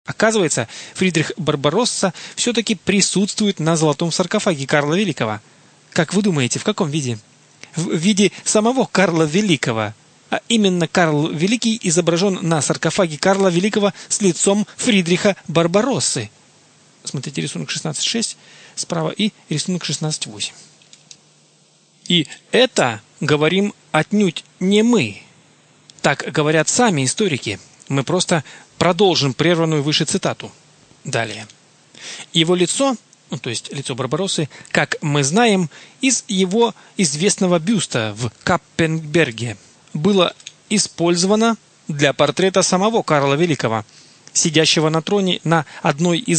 Оказывается, Фридрих Барбаросса все-таки присутствует на золотом саркофаге Карла Великого. Как вы думаете, в каком виде? В виде самого Карла Великого. А именно Карл Великий изображен на саркофаге Карла Великого с лицом Фридриха Барбароссы. Смотрите рисунок 16.6 справа и рисунок 16.8. И это говорим отнюдь не мы. Так говорят сами историки. Мы просто продолжим прерванную выше цитату. Далее. Его лицо, то есть лицо Барбароссы, как мы знаем, из его известного бюста в Каппенберге было использовано для портрета самого Карла Великого, сидящего на троне на одной из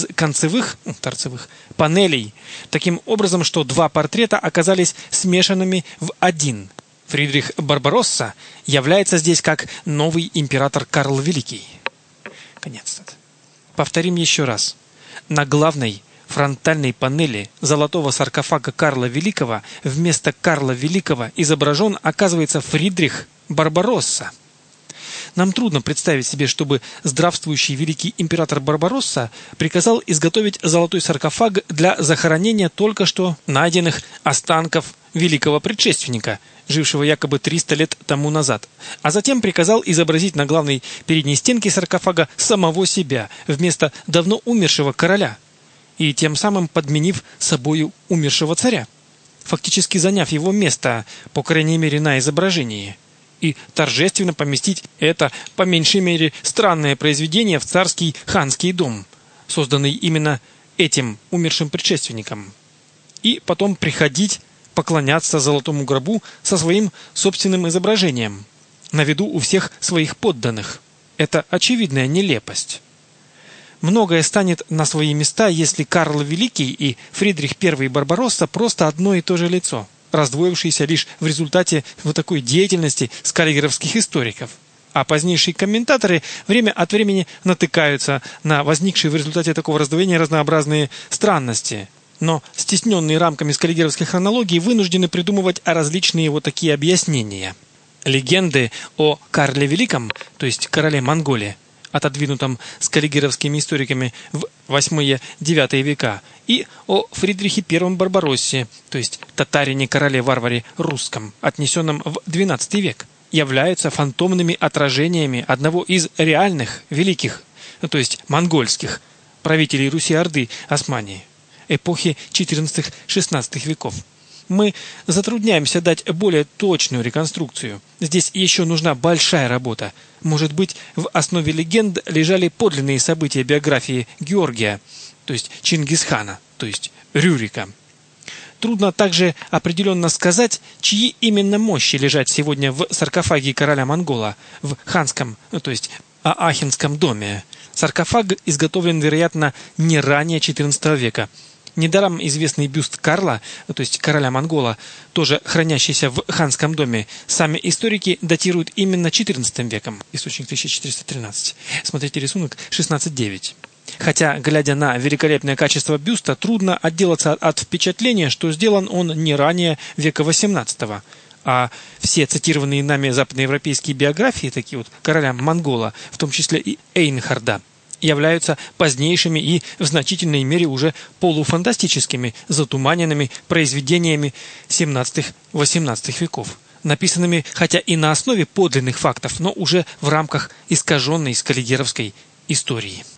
торцевых панелей, таким образом, что два портрета оказались смешанными в один. Фридрих Барбаросса является здесь как новый император Карл Великий. Конец цитаты. Повторим еще раз. На главной фронтальной панели золотого саркофага Карла Великого вместо Карла Великого изображен, оказывается, Фридрих Барбаросса. Нам трудно представить себе, чтобы здравствующий великий император Барбаросса приказал изготовить золотой саркофаг для захоронения только что найденных останков великого предшественника, жившего якобы 300 лет тому назад, а затем приказал изобразить на главной передней стенке саркофага самого себя вместо давно умершего короля, и тем самым подменив собою умершего царя, фактически заняв его место, по крайней мере, на изображении, и торжественно поместить это, по меньшей мере, странное произведение в царский ханский дом, созданный именно этим умершим предшественником, и потом приходить поклоняться золотому гробу со своим собственным изображением, на виду у всех своих подданных. Это очевидная нелепость. Многое станет на свои места, если Карл Великий и Фридрих I Барбаросса просто одно и то же лицо, раздвоившееся лишь в результате вот такой деятельности скаллигеровских историков. А позднейшие комментаторы время от времени натыкаются на возникшие в результате такого раздвоения разнообразные странности, но стесненные рамками скаллигеровской хронологии вынуждены придумывать различные вот такие объяснения. Легенды о Карле Великом, то есть короле Монголии, отодвинутом скаллигеровскими историками в 8-9 века, и о Фридрихе I Барбароссе, то есть татарине-короле-варваре русском, отнесенном в XII век, являются фантомными отражениями одного из реальных великих, то есть монгольских, правителей Руси-Орды Османии, эпохи XIV-XVI веков. Мы затрудняемся дать более точную реконструкцию. Здесь еще нужна большая работа. Может быть, в основе легенд лежали подлинные события биографии Георгия, то есть Чингисхана, то есть Рюрика. Трудно также определенно сказать, чьи именно мощи лежат сегодня в саркофаге короля Монгола, в ханском, то есть Аахенском доме. Саркофаг изготовлен, вероятно, не ранее XIV века. Недаром известный бюст Карла, то есть короля Монгола, тоже хранящийся в ханском доме, сами историки датируют именно XIV веком. Источник 1413. Смотрите рисунок 16.9. Хотя, глядя на великолепное качество бюста, трудно отделаться от впечатления, что сделан он не ранее века XVIII. А все цитированные нами западноевропейские биографии, такие вот короля Монгола, в том числе и Эйнхарда, являются позднейшими и в значительной мере уже полуфантастическими, затуманенными произведениями XVII-XVIII веков, написанными хотя и на основе подлинных фактов, но уже в рамках искаженной скаллигеровской истории.